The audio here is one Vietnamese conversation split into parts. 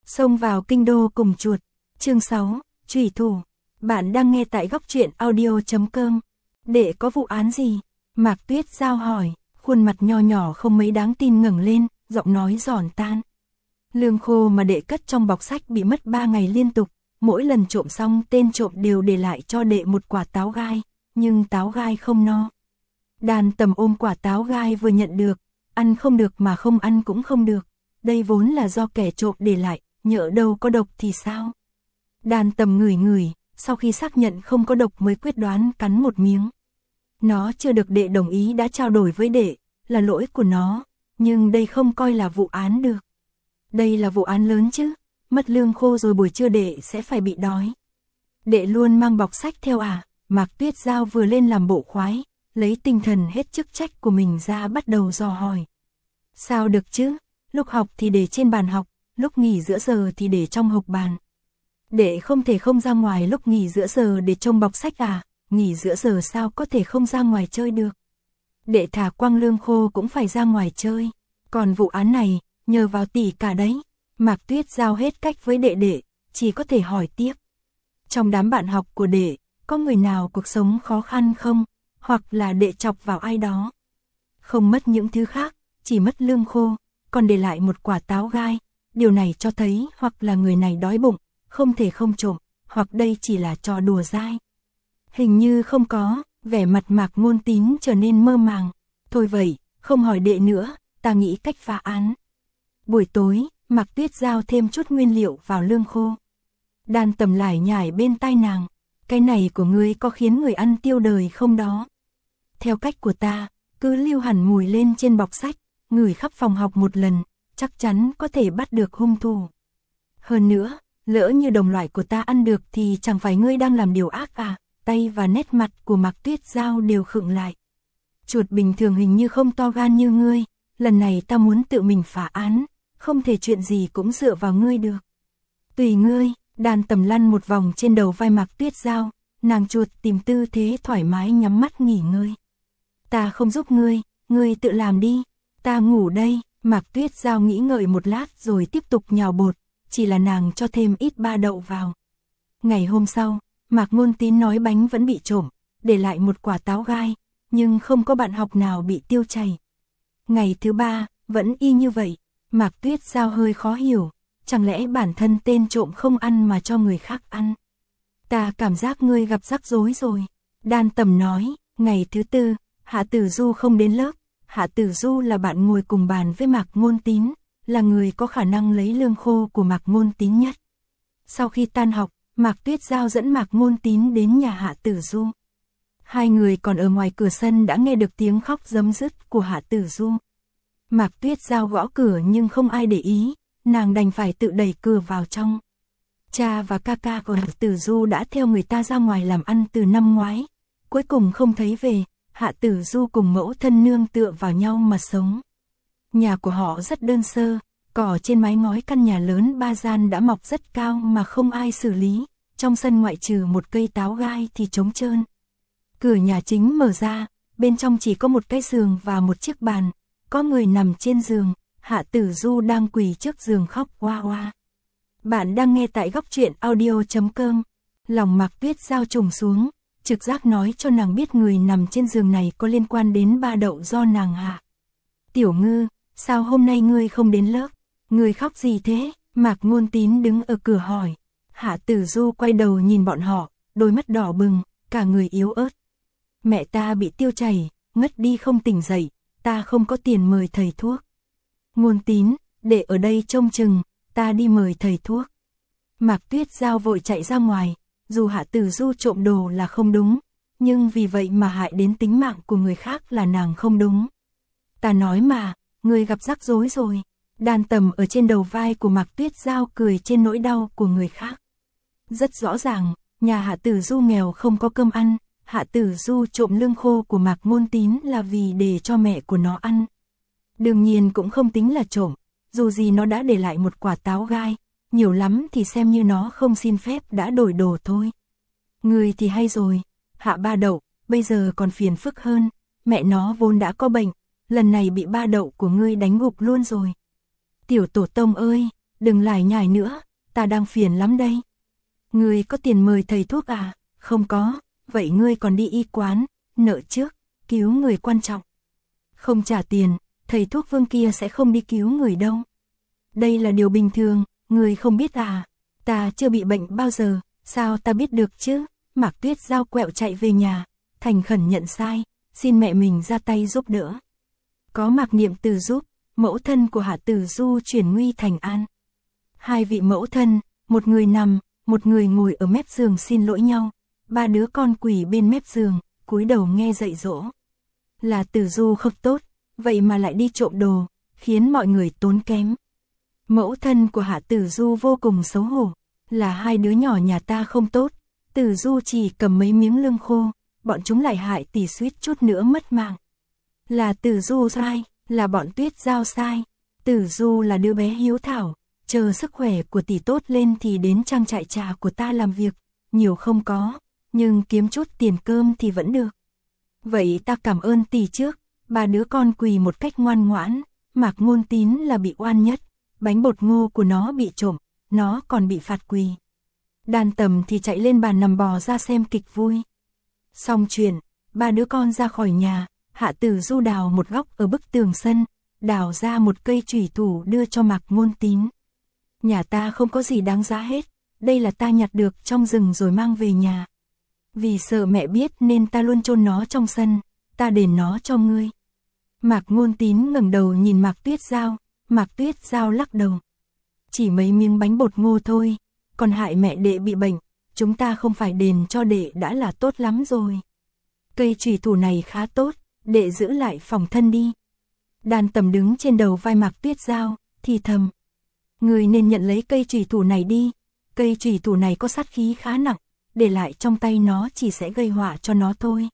Xông vào kinh đô cùng chuột. Chương 6, Trùy thủ. Bạn đang nghe tại góc truyện audio.com. Đệ có vụ án gì? Mạc Tuyết Giao hỏi, khuôn mặt nho nhỏ không mấy đáng tin ngẩng lên, giọng nói giòn tan. Lương khô mà đệ cất trong bọc sách bị mất 3 ngày liên tục, mỗi lần trộm xong tên trộm đều để lại cho đệ một quả táo gai, nhưng táo gai không no. Đàn Tầm ôm quả táo gai vừa nhận được, ăn không được mà không ăn cũng không được, đây vốn là do kẻ trộm để lại, nhỡ đâu có độc thì sao? Đàn Tầm ngửi ngửi, sau khi xác nhận không có độc mới quyết đoán cắn một miếng. Nó chưa được đệ đồng ý đã trao đổi với đệ, là lỗi của nó, nhưng đây không coi là vụ án được. Đây là vụ án lớn chứ, mất lương khô rồi buổi trưa đệ sẽ phải bị đói. Đệ luôn mang bọc sách theo à? Mạc Tuyết Giao vừa lên làm bộ khoái, lấy tinh thần hết chức trách của mình ra bắt đầu dò hỏi. Sao được chứ, lúc học thì để trên bàn học, lúc nghỉ giữa giờ thì để trong hộc bàn. Đệ không thể không ra ngoài lúc nghỉ giữa giờ để trông bọc sách à? Nghỉ giữa giờ sao có thể không ra ngoài chơi được? Đệ thả quăng lương khô cũng phải ra ngoài chơi. Còn vụ án này, nhờ vào tỷ cả đấy. Mạc Tuyết Giao hết cách với đệ, chỉ có thể hỏi tiếp. Trong đám bạn học của đệ, có người nào cuộc sống khó khăn không? Hoặc là đệ chọc vào ai đó? Không mất những thứ khác, chỉ mất lương khô, còn để lại một quả táo gai. Điều này cho thấy hoặc là người này đói bụng, không thể không trộm, hoặc đây chỉ là trò đùa dai. Hình như không có, vẻ mặt Mạc Ngôn Tín trở nên mơ màng. Thôi vậy, không hỏi đệ nữa, ta nghĩ cách phá án. Buổi tối, Mạc Tuyết Giao thêm chút nguyên liệu vào lương khô. Đàn Tầm lải nhải bên tai nàng, cái này của ngươi có khiến người ăn tiêu đời không đó? Theo cách của ta, cứ lưu hẳn mùi lên trên bọc sách, ngửi khắp phòng học một lần, chắc chắn có thể bắt được hung thủ. Hơn nữa, lỡ như đồng loại của ta ăn được thì chẳng phải ngươi đang làm điều ác à? Tay và nét mặt của Mạc Tuyết Giao đều khựng lại. Chuột bình thường hình như không to gan như ngươi, lần này ta muốn tự mình phá án, không thể chuyện gì cũng dựa vào ngươi được. Tùy ngươi. Đàn Tầm lăn một vòng trên đầu vai Mạc Tuyết Giao, nàng chuột tìm tư thế thoải mái nhắm mắt nghỉ ngơi. Ta không giúp ngươi tự làm đi, ta ngủ đây. Mạc Tuyết Giao nghĩ ngợi một lát rồi tiếp tục nhào bột, chỉ là nàng cho thêm ít ba đậu vào. Ngày hôm sau, Mạc Ngôn Tín nói bánh vẫn bị trộm, để lại một quả táo gai, nhưng không có bạn học nào bị tiêu chảy. Ngày thứ ba, vẫn y như vậy, Mạc Tuyết Giao hơi khó hiểu. Chẳng lẽ bản thân tên trộm không ăn mà cho người khác ăn? Ta cảm giác ngươi gặp rắc rối rồi. Đàn Tầm nói, ngày thứ tư, Hạ Tử Du không đến lớp. Hạ Tử Du là bạn ngồi cùng bàn với Mạc Ngôn Tín, là người có khả năng lấy lương khô của Mạc Ngôn Tín nhất. Sau khi tan học, Mạc Tuyết Giao dẫn Mạc Ngôn Tín đến nhà Hạ Tử Du. Hai người còn ở ngoài cửa sân đã nghe được tiếng khóc rấm rứt của Hạ Tử Du. Mạc Tuyết Giao gõ cửa nhưng không ai để ý. Nàng đành phải tự đẩy cửa vào trong. Cha và ca ca của Hạ Tử Du đã theo người ta ra ngoài làm ăn từ năm ngoái. Cuối cùng không thấy về, Hạ Tử Du cùng mẫu thân nương tựa vào nhau mà sống. Nhà của họ rất đơn sơ, cỏ trên mái ngói căn nhà lớn 3 gian đã mọc rất cao mà không ai xử lý. Trong sân ngoại trừ một cây táo gai thì trống trơn. Cửa nhà chính mở ra, bên trong chỉ có một cái giường và một chiếc bàn. Có người nằm trên giường. Hạ Tử Du đang quỳ trước giường khóc oa oa. Bạn đang nghe tại góc truyện audio.com. Lòng Mạc Tuyết Giao trùng xuống, trực giác nói cho nàng biết người nằm trên giường này có liên quan đến ba đậu do nàng hạ. Tiểu Ngư, sao hôm nay ngươi không đến lớp? Ngươi khóc gì thế? Mạc Ngôn Tín đứng ở cửa hỏi. Hạ Tử Du quay đầu nhìn bọn họ, đôi mắt đỏ bừng, cả người yếu ớt. Mẹ ta bị tiêu chảy, ngất đi không tỉnh dậy, ta không có tiền mời thầy thuốc. Ngôn Tín, để ở đây trông chừng, ta đi mời thầy thuốc. Mạc Tuyết Giao vội chạy ra ngoài, dù Hạ Tử Du trộm đồ là không đúng, nhưng vì vậy mà hại đến tính mạng của người khác là nàng không đúng. Ta nói mà, người gặp rắc rối rồi. Đàn Tầm ở trên đầu vai của Mạc Tuyết Giao cười trên nỗi đau của người khác. Rất rõ ràng, nhà Hạ Tử Du nghèo không có cơm ăn, Hạ Tử Du trộm lương khô của Mạc Ngôn Tín là vì để cho mẹ của nó ăn. Đương nhiên cũng không tính là trộm, dù gì nó đã để lại một quả táo gai, nhiều lắm thì xem như nó không xin phép đã đổi đồ thôi. Người thì hay rồi, Hạ ba đậu, bây giờ còn phiền phức hơn, mẹ nó vốn đã có bệnh, lần này bị ba đậu của ngươi đánh gục luôn rồi. Tiểu tổ tông ơi, đừng lải nhải nữa, ta đang phiền lắm đây. Ngươi có tiền mời thầy thuốc à? Không có, vậy ngươi còn đi y quán, nợ trước, cứu người quan trọng. Không trả tiền, thầy thuốc Vương kia sẽ không đi cứu người đâu. Đây là điều bình thường, ngươi không biết à? Ta chưa bị bệnh bao giờ, sao ta biết được chứ? Mạc Tuyết Giao quẹo chạy về nhà, thành khẩn nhận sai, xin mẹ mình ra tay giúp đỡ. Có Mạc Niệm Từ giúp, mẫu thân của Hạ Tử Du chuyển nguy thành an. Hai vị mẫu thân, một người nằm, một người ngồi ở mép giường xin lỗi nhau. Ba đứa con quỳ bên mép giường, cúi đầu nghe dạy dỗ. Là Tử Du không tốt, vậy mà lại đi trộm đồ, khiến mọi người tốn kém. Mẫu thân của Hạ Tử Du vô cùng xấu hổ, là hai đứa nhỏ nhà ta không tốt. Tử Du chỉ cầm mấy miếng lương khô, bọn chúng lại hại tỷ suýt chút nữa mất mạng. Là Tử Du sai, là bọn Tuyết Giao sai. Tử Du là đứa bé hiếu thảo, chờ sức khỏe của tỷ tốt lên thì đến trang trại trà của ta làm việc, nhiều không có, nhưng kiếm chút tiền cơm thì vẫn được. Vậy ta cảm ơn tỷ trước. Ba đứa con quỳ một cách ngoan ngoãn. Mạc Ngôn Tín là bị oan nhất, bánh bột ngô của nó bị trộm, nó còn bị phạt quỳ. Đan Tầm thì chạy lên bàn nằm bò ra xem kịch vui. Xong chuyện, ba đứa con ra khỏi nhà, Hạ Tử Du đào một góc ở bức tường sân, đào ra một cây chủy thủ đưa cho Mạc Ngôn Tín. Nhà ta không có gì đáng giá hết, đây là ta nhặt được trong rừng rồi mang về nhà. Vì sợ mẹ biết nên ta luôn chôn nó trong sân, ta đền nó cho ngươi. Mạc Ngôn Tín ngẩng đầu nhìn Mạc Tuyết Giao, Mạc Tuyết Giao lắc đầu. Chỉ mấy miếng bánh bột ngô thôi, còn hại mẹ đệ bị bệnh, chúng ta không phải đền cho đệ đã là tốt lắm rồi. Cây chủy thủ này khá tốt, đệ giữ lại phòng thân đi. Đan Tầm đứng trên đầu vai Mạc Tuyết Giao, thì thầm. Người nên nhận lấy cây chủy thủ này đi, cây chủy thủ này có sát khí khá nặng, để lại trong tay nó chỉ sẽ gây họa cho nó thôi.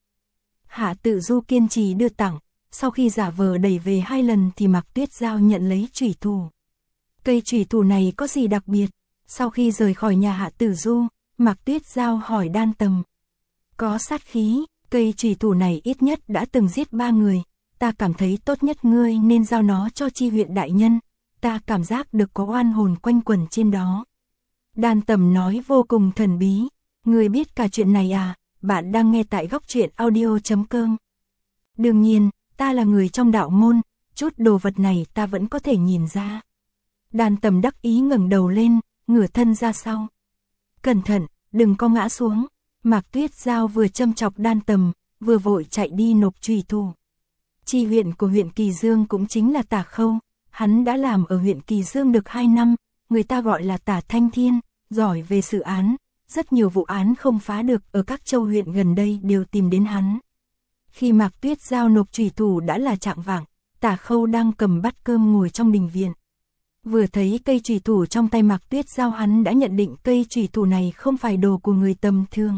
Hạ Tử Du kiên trì đưa tặng, sau khi giả vờ đẩy về 2 lần thì Mạc Tuyết Giao nhận lấy chủy thủ. Cây chủy thủ này có gì đặc biệt? Sau khi rời khỏi nhà Hạ Tử Du, Mạc Tuyết Giao hỏi Đan Tầm. Có sát khí, cây chủy thủ này ít nhất đã từng giết 3 người, ta cảm thấy tốt nhất ngươi nên giao nó cho Chi huyện đại nhân, ta cảm giác được có oan hồn quanh quẩn trên đó. Đan Tầm nói vô cùng thần bí, ngươi biết cả chuyện này à? Bạn đang nghe tại Góc Truyện Audio.com. Đương nhiên, ta là người trong đạo môn, chút đồ vật này ta vẫn có thể nhìn ra. Đan Tầm đắc ý ngẩng đầu lên, ngửa thân ra sau. Cẩn thận, đừng có ngã xuống. Mạc Tuyết Giao vừa châm chọc Đan Tầm, vừa vội chạy đi nộp chủy thủ. Chi huyện của huyện Kỳ Dương cũng chính là Tả Khâu, hắn đã làm ở huyện Kỳ Dương được 2 năm, người ta gọi là Tả Thanh Thiên, giỏi về xử án, rất nhiều vụ án không phá được ở các châu huyện gần đây đều tìm đến hắn. Khi Mạc Tuyết Giao nộp chủy thủ đã là chạng vạng, Tả Khâu đang cầm bát cơm ngồi trong đình viện. Vừa thấy cây chủy thủ trong tay Mạc Tuyết Giao hắn đã nhận định cây chủy thủ này không phải đồ của người tầm thường.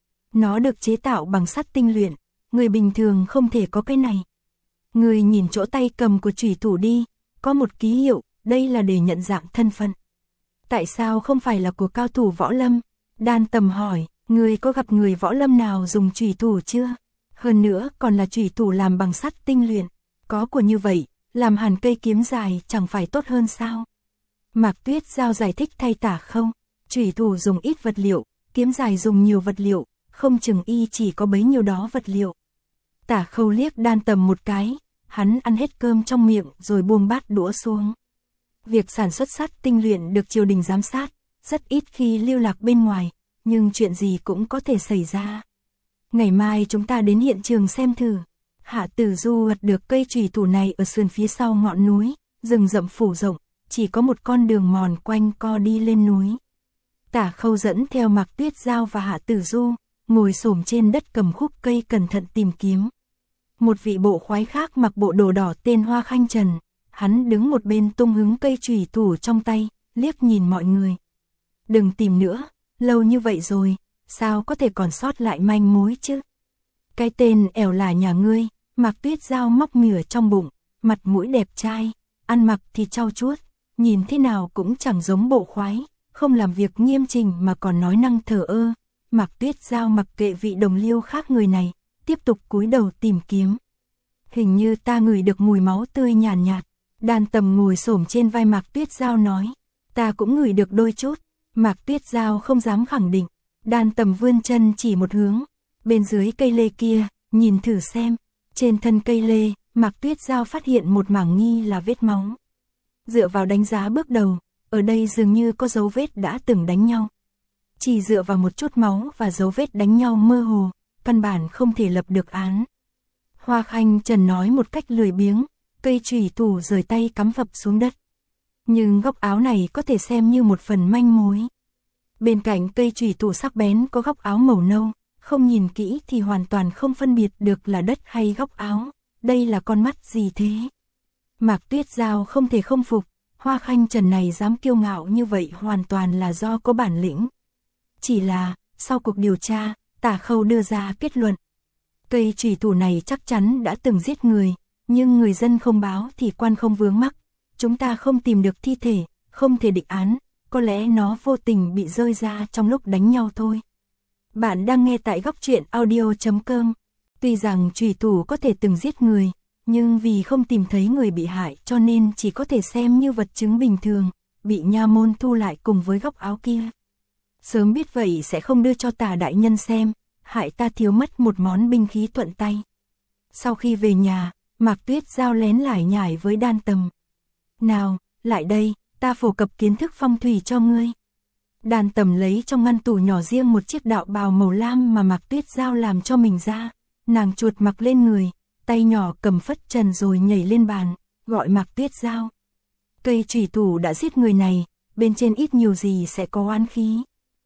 Nó được chế tạo bằng sắt tinh luyện, người bình thường không thể có cái này. Người nhìn chỗ tay cầm của chủy thủ đi, có một ký hiệu, đây là để nhận dạng thân phận. Tại sao không phải là của cao thủ võ lâm? Đan Tầm hỏi, người có gặp người võ lâm nào dùng chủy thủ chưa? Hơn nữa còn là chủy thủ làm bằng sắt tinh luyện, có của như vậy, làm hàn cây kiếm dài chẳng phải tốt hơn sao? Mạc Tuyết Giao giải thích thay Tả Khâu, chủy thủ dùng ít vật liệu, kiếm dài dùng nhiều vật liệu, không chừng y chỉ có bấy nhiêu đó vật liệu. Tả Khâu liếc Đan Tầm một cái, hắn ăn hết cơm trong miệng rồi buông bát đũa xuống. Việc sản xuất sắt tinh luyện được triều đình giám sát, rất ít khi lưu lạc bên ngoài, nhưng chuyện gì cũng có thể xảy ra. Ngày mai chúng ta đến hiện trường xem thử. Hạ Tử Du gặt được cây chủy thủ này ở sườn phía sau ngọn núi, rừng rậm phủ rộng, chỉ có một con đường mòn quanh co đi lên núi. Tả Khâu dẫn theo Mạc Tuyết Giao và Hạ Tử Du, ngồi xổm trên đất cầm khúc cây cẩn thận tìm kiếm. Một vị bộ khoái khác mặc bộ đồ đỏ tên Hoa Khanh Trần, hắn đứng một bên tung hứng cây chủy thủ trong tay, liếc nhìn mọi người. Đừng tìm nữa, lâu như vậy rồi, sao có thể còn sót lại manh mối chứ? Cái tên ẻo là nhà ngươi. Mạc Tuyết Giao móc mỉa trong bụng, mặt mũi đẹp trai, ăn mặc thì trau chuốt, nhìn thế nào cũng chẳng giống bộ khoái, không làm việc nghiêm chỉnh mà còn nói năng thờ ơ. Mạc Tuyết Giao mặc kệ vị đồng liêu khác người này, tiếp tục cúi đầu tìm kiếm. Hình như ta ngửi được mùi máu tươi nhàn nhạt. Đan Tầm ngồi xổm trên vai Mạc Tuyết Giao nói, Ta cũng ngửi được đôi chút. Mạc Tuyết Giao không dám khẳng định. Đan Tầm vươn chân chỉ một hướng. Bên dưới cây lê kia, nhìn thử xem. Trên thân cây lê, Mạc Tuyết Giao phát hiện một mảng nghi là vết máu. Dựa vào đánh giá bước đầu, ở đây dường như có dấu vết đã từng đánh nhau. Chỉ dựa vào một chút máu và dấu vết đánh nhau mơ hồ, căn bản không thể lập được án. Hoa Khanh Trần nói một cách lười biếng, cây chùy thủ rời tay cắm phập xuống đất. Nhưng góc áo này có thể xem như một phần manh mối. Bên cạnh cây chùy thủ sắc bén có góc áo màu nâu, không nhìn kỹ thì hoàn toàn không phân biệt được là đất hay góc áo. Đây là con mắt gì thế? Mạc Tuyết Giao không thể không phục, Hoa Khanh Trần này dám kiêu ngạo như vậy hoàn toàn là do có bản lĩnh. Chỉ là, sau cuộc điều tra, Tả Khâu đưa ra kết luận. Cây chùy thủ này chắc chắn đã từng giết người, nhưng người dân không báo thì quan không vướng mắc. Chúng ta không tìm được thi thể, không thể định án, có lẽ nó vô tình bị rơi ra trong lúc đánh nhau thôi. Bạn đang nghe tại Góc Truyện Audio.com. Tuy rằng chùy thủ có thể từng giết người, nhưng vì không tìm thấy người bị hại cho nên chỉ có thể xem như vật chứng bình thường, bị nha môn thu lại cùng với góc áo kia. Sớm biết vậy sẽ không đưa cho Tả đại nhân xem, hại ta thiếu mất một món binh khí thuận tay. Sau khi về nhà, Mạc Tuyết Giao lén lải nhải với Đan Tầm. Nào, lại đây, ta phổ cập kiến thức phong thủy cho ngươi. Đan Tầm lấy trong ngăn tủ nhỏ riêng một chiếc đạo bào màu lam mà Mạc Tuyết Giao làm cho mình ra. Nàng chuột mặc lên người, tay nhỏ cầm phất trần rồi nhảy lên bàn, gọi Mạc Tuyết Giao. Cây chùy thủ đã giết người này, bên trên ít nhiều gì sẽ có oán khí.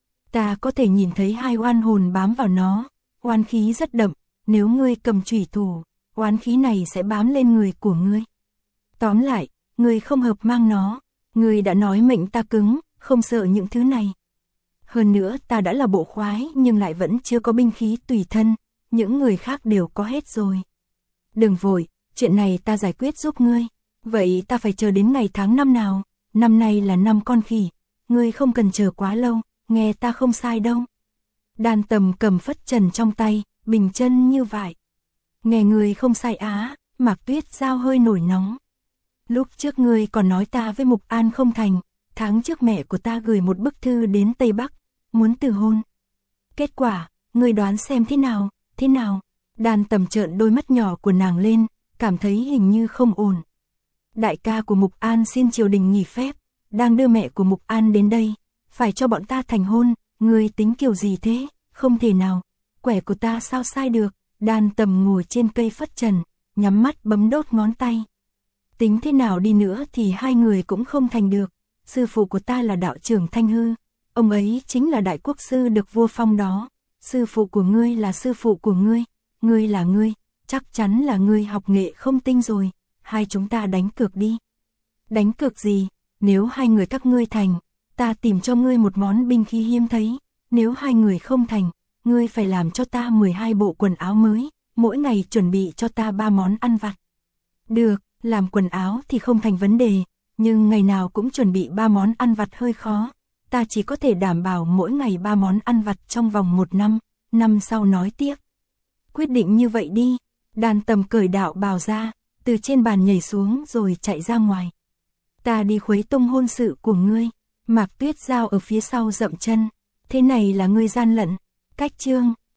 Ta có thể nhìn thấy hai oan hồn bám vào nó, oán khí rất đậm, nếu ngươi cầm chùy thủ, oán khí này sẽ bám lên người của ngươi. Tóm lại, ngươi không hợp mang nó, ngươi đã nói mệnh ta cứng, không sợ những thứ này. Hơn nữa ta đã là bộ khoái nhưng lại vẫn chưa có binh khí tùy thân, những người khác đều có hết rồi. Đừng vội, chuyện này ta giải quyết giúp ngươi. Vậy ta phải chờ đến ngày tháng năm nào? Năm nay là năm Con Khỉ, ngươi không cần chờ quá lâu, nghe ta không sai đâu. Đan Tầm cầm phất trần trong tay, bình chân như vậy. Nghe ngươi không sai á, Mạc Tuyết Giao hơi nổi nóng. Lúc trước ngươi còn nói ta với Mục An không thành, tháng trước mẹ của ta gửi một bức thư đến Tây Bắc, muốn từ hôn. Kết quả, ngươi đoán xem thế nào, thế nào? Đan Tầm trợn đôi mắt nhỏ của nàng lên, cảm thấy hình như không ổn. Đại ca của Mục An xin triều đình nghỉ phép, đang đưa mẹ của Mục An đến đây, phải cho bọn ta thành hôn, ngươi tính kiểu gì thế? Không thể nào, quẻ của ta sao sai được? Đan Tầm ngồi trên cây phất trần, nhắm mắt bấm đốt ngón tay. Tính thế nào đi nữa thì hai người cũng không thành được. Sư phụ của ta là đạo trưởng Thanh Hư, ông ấy chính là đại quốc sư được vua phong đó. Sư phụ của ngươi là sư phụ của ngươi là ngươi, chắc chắn là ngươi học nghệ không tinh rồi. Hai chúng ta đánh cược đi. Đánh cược gì? Nếu hai người các ngươi thành, ta tìm cho ngươi một món binh khí hiếm thấy. Nếu hai người không thành, ngươi phải làm cho ta 12 bộ quần áo mới, mỗi ngày chuẩn bị cho ta 3 món ăn vặt. Được, làm quần áo thì không thành vấn đề, nhưng ngày nào cũng chuẩn bị 3 món ăn vặt hơi khó. Ta chỉ có thể đảm bảo mỗi ngày 3 món ăn vặt trong vòng 1 năm, năm sau nói tiếp. Quyết định như vậy đi. Đan Tầm cởi đạo bào ra, từ trên bàn nhảy xuống rồi chạy ra ngoài. Ta đi khuấy tung hôn sự của ngươi. Mạc Tuyết Giao ở phía sau dậm chân. Thế này là ngươi gian lận. Cách chương,